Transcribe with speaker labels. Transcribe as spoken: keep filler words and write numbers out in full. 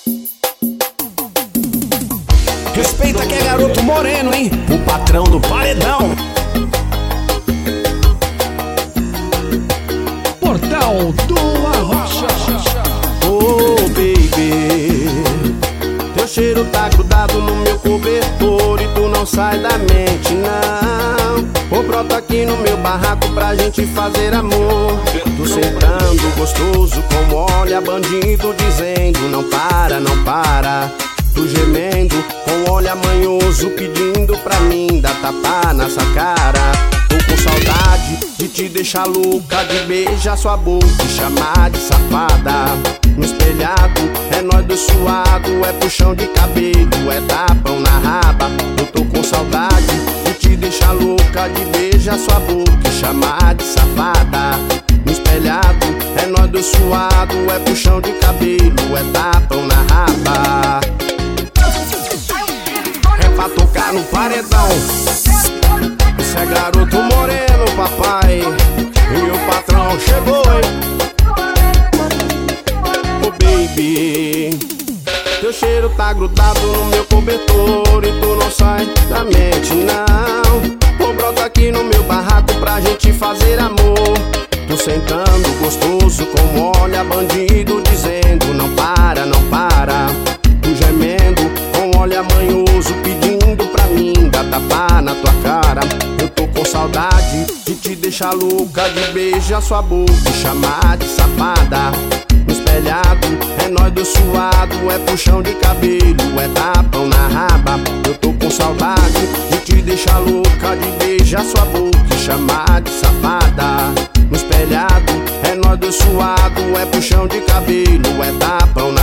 Speaker 1: Respeita que é garoto moreno, hein? O patrão do paredão.
Speaker 2: Portal do Arrocha.
Speaker 1: Oh, baby, teu cheiro tá grudado no meu cobertor e tu não sai da mente, não. Ou brota aqui no meu barraco pra gente fazer amor. Tu sentando gostoso como olha bandido dizendo não para, não para. Tu gemendo com olhar manhoso pedindo pra mim dar tapa nessa cara. Tô com saudade de te deixar louca, de beijar sua boca e chamar de safada. No espelhado é nós dois suado, é puxão de cabelo, é tapão na raba. Eu tô com saudade de te deixar louca, de beijar sua boca e chamar de safada. No espelhado é nós dois suado, é puxão de cabelo, é tapão na raba. É pra tocar no paredão. Esse é garoto moreno, papai, e o patrão chegou, hein? Oh, baby, teu cheiro tá grudado no meu cobertor e tu não sai da mente, não. Ou brota aqui no meu barraco pra gente fazer amor. Tu sentando gostoso como olha bandido dizendo não para, não para. Tu gemendo com olhar manhoso pedindo pra mim dar tapa na tua cara. Eu tô com saudade de te deixar louca, de beijar sua boca e chamar de safada. No espelhado é nós dois suado, é puxão de cabelo, é tapão na raba. Eu tô com saudade de te deixar louca, de beijar sua boca e chamar de safada. No espelhado é nós dois suado, é puxão de cabelo, é tapão na